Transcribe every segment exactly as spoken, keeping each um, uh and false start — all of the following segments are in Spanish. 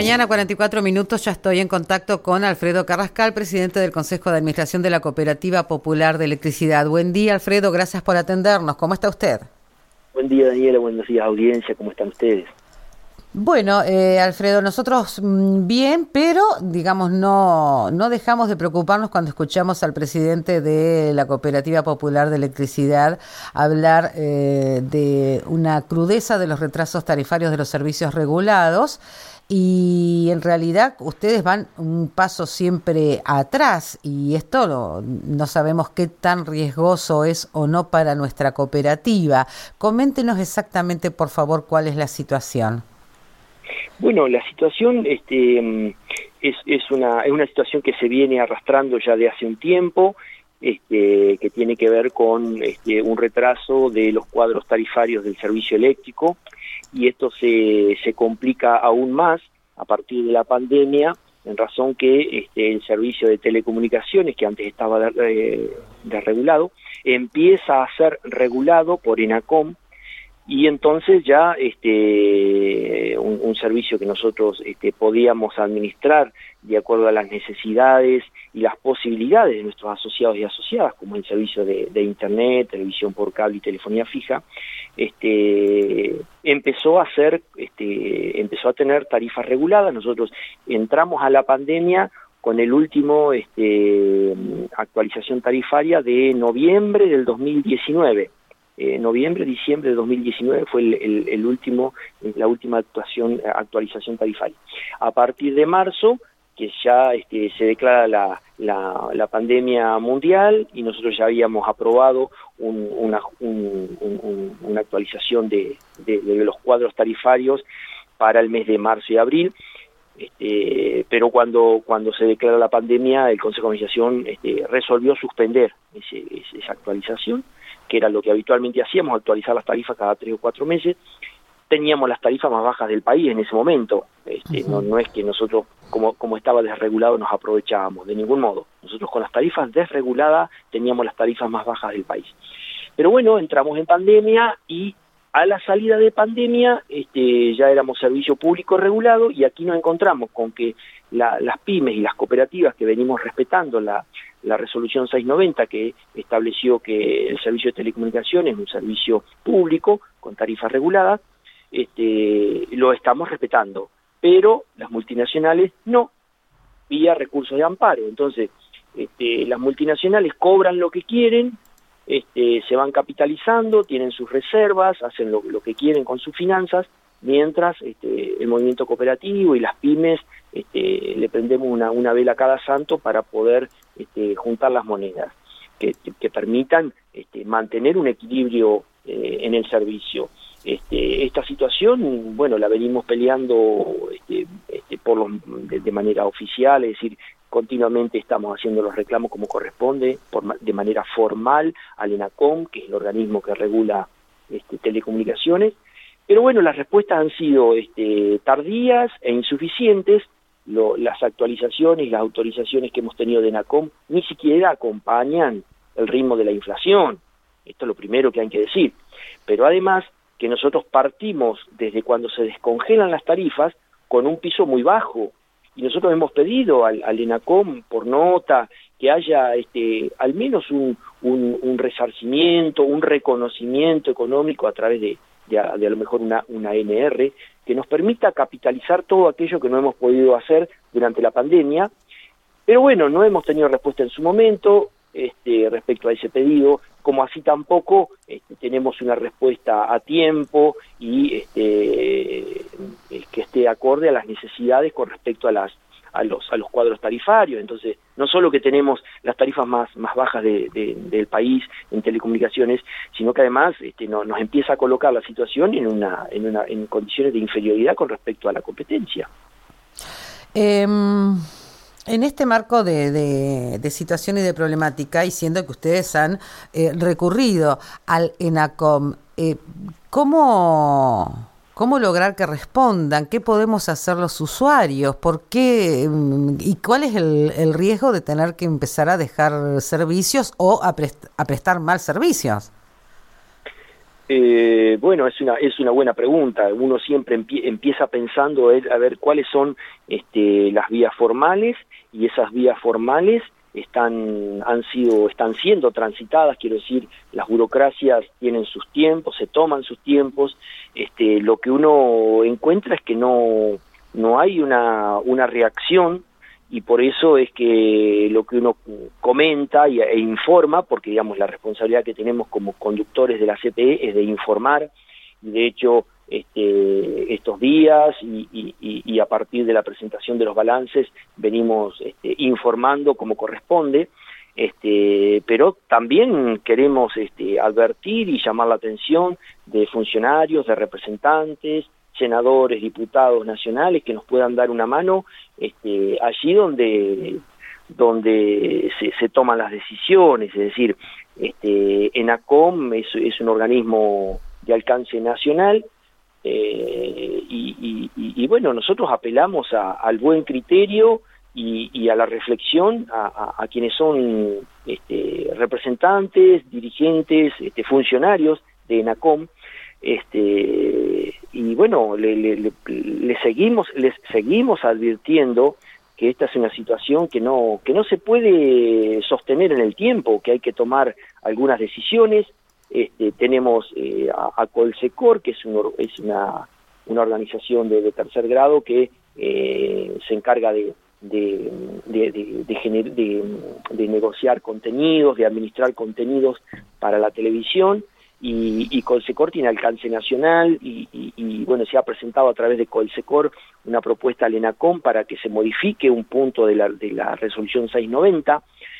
mañana, cuarenta y cuatro minutos, ya estoy en contacto con Alfredo Carrascal, presidente del Consejo de Administración de la Cooperativa Popular de Electricidad. Buen día, Alfredo, gracias por atendernos. ¿Cómo está usted? Buen día, Daniela, buenos días, audiencia, ¿cómo están ustedes? Bueno, eh, Alfredo, nosotros mmm, bien, pero digamos no, no dejamos de preocuparnos cuando escuchamos al presidente de la Cooperativa Popular de Electricidad hablar eh, de una crudeza de los retrasos tarifarios de los servicios regulados, y en realidad ustedes van un paso siempre atrás, y esto no, no sabemos qué tan riesgoso es o no para nuestra cooperativa. Coméntenos exactamente, por favor, cuál es la situación. Bueno, la situación este, es, es, una, es una situación que se viene arrastrando ya de hace un tiempo, este, que tiene que ver con este, un retraso de los cuadros tarifarios del servicio eléctrico, y esto se, se complica aún más a partir de la pandemia, en razón que este, el servicio de telecomunicaciones, que antes estaba desregulado, empieza a ser regulado por ENACOM, y entonces ya este un, un servicio que nosotros este, podíamos administrar de acuerdo a las necesidades y las posibilidades de nuestros asociados y asociadas, como el servicio de, de internet, televisión por cable y telefonía fija, este empezó a ser este empezó a tener tarifas reguladas. Nosotros entramos a la pandemia con el último este actualización tarifaria de noviembre del dos mil diecinueve. Eh, noviembre, diciembre de dos mil diecinueve fue el, el, el último, la última actuación, actualización tarifaria. A partir de marzo, que ya este, se declara la, la, la pandemia mundial, y nosotros ya habíamos aprobado un, una, un, un, una actualización de, de, de los cuadros tarifarios para el mes de marzo y abril. Este, pero cuando cuando se declara la pandemia, el Consejo de Administración este, resolvió suspender ese, esa actualización, que era lo que habitualmente hacíamos, actualizar las tarifas cada tres o cuatro meses. Teníamos las tarifas más bajas del país en ese momento. Este, uh-huh. no, no es que nosotros, como, como estaba desregulado, nos aprovechábamos, de ningún modo. Nosotros con las tarifas desreguladas teníamos las tarifas más bajas del país. Pero bueno, entramos en pandemia, y a la salida de pandemia este, ya éramos servicio público regulado, y aquí nos encontramos con que la, las pymes y las cooperativas que venimos respetando la, la resolución seiscientos noventa, que estableció que el servicio de telecomunicaciones es un servicio público con tarifas reguladas, este, lo estamos respetando, pero las multinacionales no, vía recursos de amparo. Entonces, este, las multinacionales cobran lo que quieren, Este, se van capitalizando, tienen sus reservas, hacen lo, lo que quieren con sus finanzas, mientras este, el movimiento cooperativo y las pymes este, le prendemos una, una vela cada santo para poder este, juntar las monedas que, que permitan este, mantener un equilibrio eh, en el servicio. Este, esta situación, bueno, la venimos peleando este, este, por los, de, de manera oficial, es decir, continuamente estamos haciendo los reclamos como corresponde, por, de manera formal al ENACOM, que es el organismo que regula este, telecomunicaciones. Pero bueno, las respuestas han sido este, tardías e insuficientes. Lo, las actualizaciones y las autorizaciones que hemos tenido de ENACOM ni siquiera acompañan el ritmo de la inflación. Esto es lo primero que hay que decir. Pero además que nosotros partimos desde cuando se descongelan las tarifas con un piso muy bajo. Y nosotros hemos pedido al, al ENACOM por nota que haya este, al menos un, un, un resarcimiento, un reconocimiento económico a través de, de, de a lo mejor una, una N R, que nos permita capitalizar todo aquello que no hemos podido hacer durante la pandemia. Pero bueno, no hemos tenido respuesta en su momento este, respecto a ese pedido, como así tampoco este, tenemos una respuesta a tiempo y este, que esté acorde a las necesidades con respecto a las a los a los cuadros tarifarios. Entonces, no solo que tenemos las tarifas más más bajas de, de, del país en telecomunicaciones, sino que además este, no, nos empieza a colocar la situación en una en una en condiciones de inferioridad con respecto a la competencia. Eh... En este marco de, de, de situación y de problemática, y siendo que ustedes han eh, recurrido al ENACOM, eh, ¿cómo, ¿cómo lograr que respondan? ¿Qué podemos hacer los usuarios? ¿Por qué? ¿Y cuál es el, el riesgo de tener que empezar a dejar servicios o a, prest, a prestar mal servicios? Eh, bueno, es una es una buena pregunta. Uno siempre empie, empieza pensando a ver, a ver cuáles son este, las vías formales, y esas vías formales están han sido están siendo transitadas. Quiero decir, las burocracias tienen sus tiempos, se toman sus tiempos. Este, lo que uno encuentra es que no no hay una una reacción. Y por eso es que lo que uno comenta y, e informa, porque digamos la responsabilidad que tenemos como conductores de la C P E es de informar, y de hecho este, estos días y, y, y a partir de la presentación de los balances venimos este, informando como corresponde, este, pero también queremos este, advertir y llamar la atención de funcionarios, de representantes, senadores, diputados nacionales que nos puedan dar una mano este, allí donde donde se, se toman las decisiones. Es decir, este, ENACOM es, es un organismo de alcance nacional eh, y, y, y, y bueno, nosotros apelamos a, al buen criterio y, y a la reflexión a, a, a quienes son este, representantes, dirigentes, este, funcionarios de ENACOM. Este, y bueno, le, le, le, le seguimos les seguimos advirtiendo que esta es una situación que no que no se puede sostener en el tiempo, que hay que tomar algunas decisiones. Este, tenemos eh, a, a Colsecor, que es, un, es una, una organización de, de tercer grado que eh, se encarga de de de, de, de, gener, de de negociar contenidos, de administrar contenidos para la televisión. Y, y Colsecor tiene alcance nacional y, y, y bueno, se ha presentado a través de Colsecor una propuesta al ENACOM para que se modifique un punto de la, de la resolución seiscientos noventa,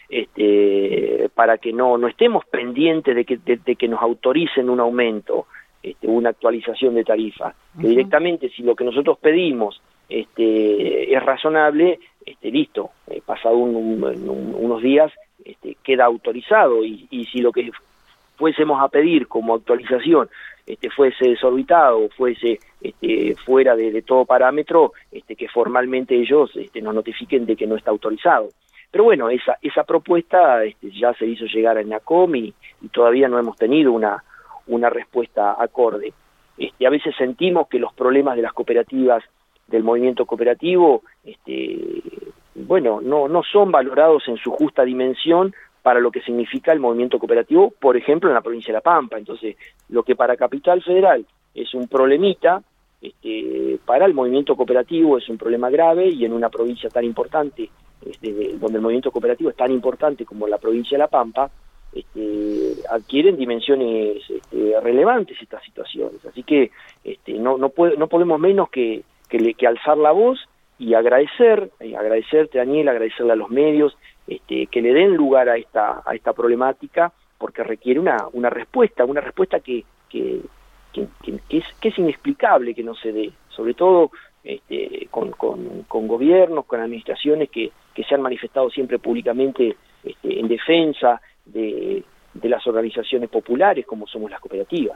este, para que no, no estemos pendientes de que, de, de que nos autoricen un aumento, este, una actualización de tarifa. Uh-huh. Que directamente, si lo que nosotros pedimos este, es razonable, este, listo, eh, pasado un, un, un, unos días este, queda autorizado, y, y si lo que fuésemos a pedir como actualización este, fuese desorbitado, fuese este, fuera de, de todo parámetro, este, que formalmente ellos este, nos notifiquen de que no está autorizado. Pero bueno, esa esa propuesta este, ya se hizo llegar a ENACOM y, y todavía no hemos tenido una, una respuesta acorde. Este, a veces sentimos que los problemas de las cooperativas, del movimiento cooperativo, este, bueno, no, no son valorados en su justa dimensión para lo que significa el movimiento cooperativo, por ejemplo, en la provincia de La Pampa. Entonces, lo que para Capital Federal es un problemita, este, para el movimiento cooperativo es un problema grave, y en una provincia tan importante, este, de, donde el movimiento cooperativo es tan importante como la provincia de La Pampa, este, adquieren dimensiones este, relevantes estas situaciones. Así que este, no, no, puede, no podemos menos que, que, le, que alzar la voz y agradecer, y agradecerte, Daniel, agradecerle a los medios, Este, que le den lugar a esta a esta problemática, porque requiere una una respuesta, una respuesta que que, que, que, que, es, que es inexplicable que no se dé, sobre todo este, con, con, con gobiernos, con administraciones que, que se han manifestado siempre públicamente este, en defensa de, de las organizaciones populares como somos las cooperativas.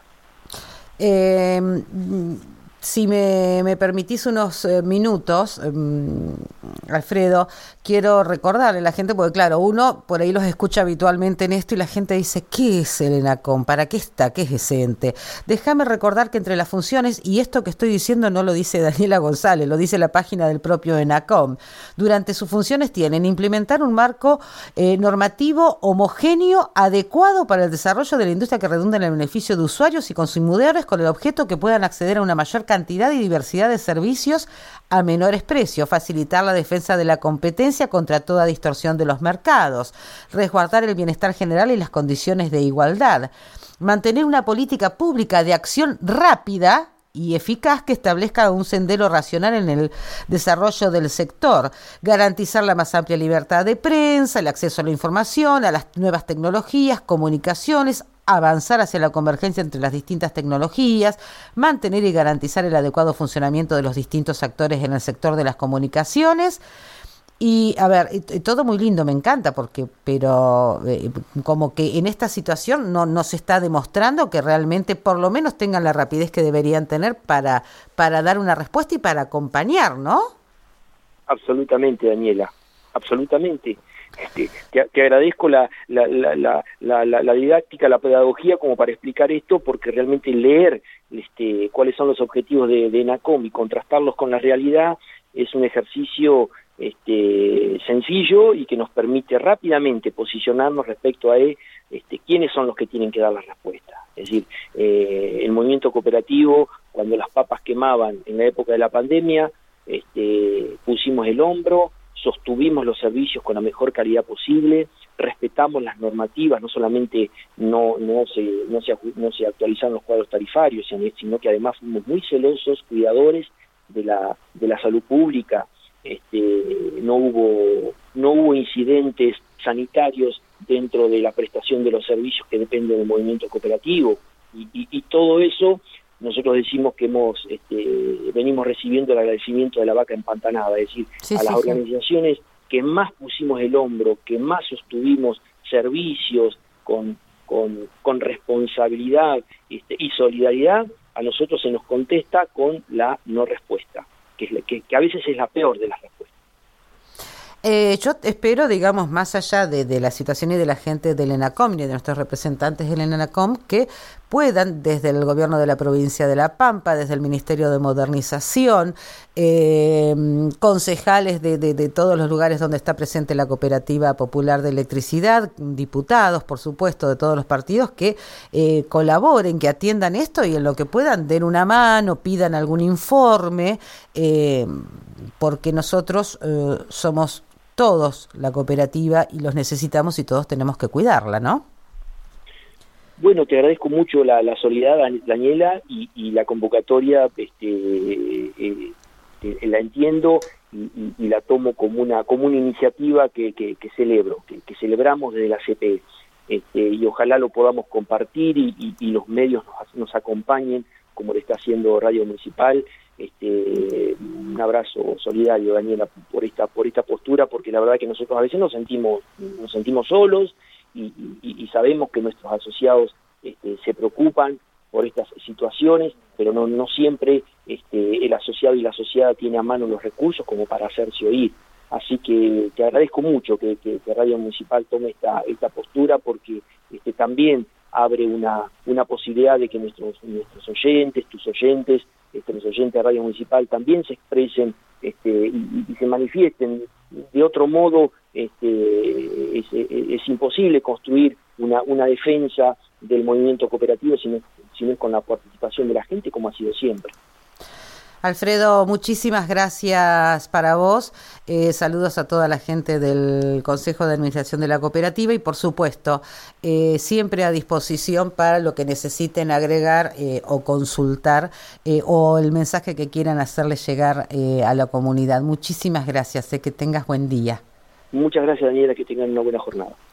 Eh, Si me, me permitís unos eh, minutos, eh, Alfredo, quiero recordarle a la gente, porque claro, uno por ahí los escucha habitualmente en esto y la gente dice, ¿qué es el ENACOM? ¿Para qué está? ¿Qué es ese ente? Déjame recordar que entre las funciones, y esto que estoy diciendo no lo dice Daniela González, lo dice la página del propio ENACOM, durante sus funciones tienen implementar un marco eh, normativo homogéneo, adecuado para el desarrollo de la industria que redunda en el beneficio de usuarios y consumidores, con el objeto que puedan acceder a una mayor cantidad y diversidad de servicios a menores precios, facilitar la defensa de la competencia contra toda distorsión de los mercados, resguardar el bienestar general y las condiciones de igualdad, mantener una política pública de acción rápida y eficaz que establezca un sendero racional en el desarrollo del sector, garantizar la más amplia libertad de prensa, el acceso a la información, a las nuevas tecnologías, comunicaciones, avanzar hacia la convergencia entre las distintas tecnologías, mantener y garantizar el adecuado funcionamiento de los distintos actores en el sector de las comunicaciones. Y, a ver, todo muy lindo, me encanta, porque pero eh, como que en esta situación no, no se está demostrando que realmente por lo menos tengan la rapidez que deberían tener para, para dar una respuesta y para acompañar, ¿no? Absolutamente, Daniela, absolutamente. Este, te, te agradezco la, la, la, la, la, la didáctica, la pedagogía como para explicar esto, porque realmente leer este, cuáles son los objetivos de, de ENACOM y contrastarlos con la realidad es un ejercicio este, sencillo y que nos permite rápidamente posicionarnos respecto a este, quiénes son los que tienen que dar la respuesta. Es decir, eh, el movimiento cooperativo, cuando las papas quemaban en la época de la pandemia, este, pusimos el hombro, sostuvimos los servicios con la mejor calidad posible, respetamos las normativas, no solamente no no se no se, no se actualizaron los cuadros tarifarios, sino que además fuimos muy celosos, cuidadores de la de la salud pública. Este, no hubo no hubo incidentes sanitarios dentro de la prestación de los servicios que dependen del movimiento cooperativo, y, y, y todo eso nosotros decimos que hemos este, venimos recibiendo el agradecimiento de la vaca empantanada, es decir, sí, a sí, las sí. organizaciones que más pusimos el hombro, que más sostuvimos servicios con, con, con responsabilidad este, y solidaridad, a nosotros se nos contesta con la no respuesta, que, es la, que, que a veces es la peor de las respuestas. Eh, yo espero, digamos, más allá de, de la situación y de la gente del ENACOM y de nuestros representantes del ENACOM, que puedan, desde el gobierno de la provincia de La Pampa, desde el Ministerio de Modernización, eh, concejales de, de, de todos los lugares donde está presente la Cooperativa Popular de Electricidad, diputados, por supuesto, de todos los partidos, que eh, colaboren, que atiendan esto y en lo que puedan den una mano, pidan algún informe, eh, porque nosotros eh, somos todos la cooperativa y los necesitamos y todos tenemos que cuidarla, ¿no? Bueno, te agradezco mucho la, la solidaridad, Daniela, y, y la convocatoria, este, eh, eh, la entiendo y, y, y la tomo como una como una iniciativa que, que, que celebro, que, que celebramos desde la C P E, este, y ojalá lo podamos compartir y, y, y los medios nos, nos acompañen, como lo está haciendo Radio Municipal. Este, un abrazo solidario, Daniela, por esta por esta postura, porque la verdad que nosotros a veces nos sentimos nos sentimos solos y, y, y sabemos que nuestros asociados este, se preocupan por estas situaciones, pero no no siempre este, el asociado y la asociada tiene a mano los recursos como para hacerse oír. Así que te agradezco mucho que, que, que Radio Municipal tome esta esta postura, porque este, también abre una una posibilidad de que nuestros nuestros oyentes, tus oyentes, este, los oyentes de Radio Municipal también se expresen este, y, y se manifiesten. De otro modo, este, es, es, es imposible construir una, una defensa del movimiento cooperativo si no, si no es con la participación de la gente, como ha sido siempre. Alfredo, muchísimas gracias para vos. Eh, saludos a toda la gente del Consejo de Administración de la Cooperativa y, por supuesto, eh, siempre a disposición para lo que necesiten agregar eh, o consultar eh, o el mensaje que quieran hacerle llegar eh, a la comunidad. Muchísimas gracias. Eh, que tengas buen día. Muchas gracias, Daniela, que tengan una buena jornada.